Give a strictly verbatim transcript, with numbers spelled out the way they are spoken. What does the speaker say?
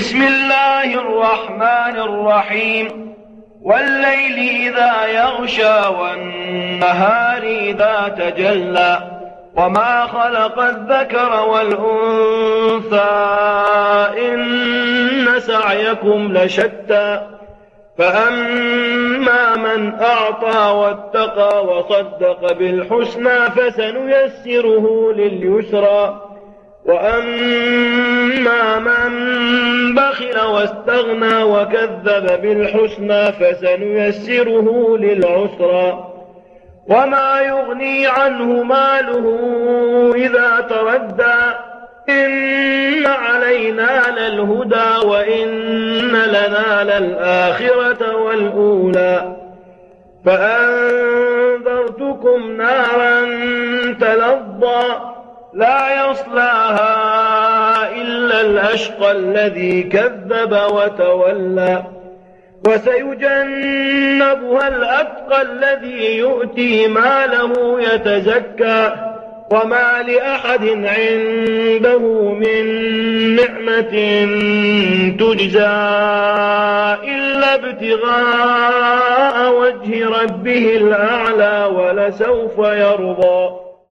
بسم الله الرحمن الرحيم والليل إذا يغشى والنهار إذا تجلى وما خلق الذكر والأنثى إن سعيكم لشتى فأما من أعطى واتقى وصدق بالحسنى فسنيسره لليسرى وأما من بخل واستغنى وكذب بالحسنى فسنيسره للعسرى وما يغني عنه ماله إذا تردى إن علينا للهدى وإن لنا للآخرة والأولى فأنذرتكم نارا تلظى لا يصلاها إلا الأشقى الذي كذب وتولى وسيجنبها الأتقى الذي يؤتي ماله يتزكى وما لأحد عنده من نعمة تجزى إلا ابتغاء وجه ربه الأعلى ولسوف يرضى.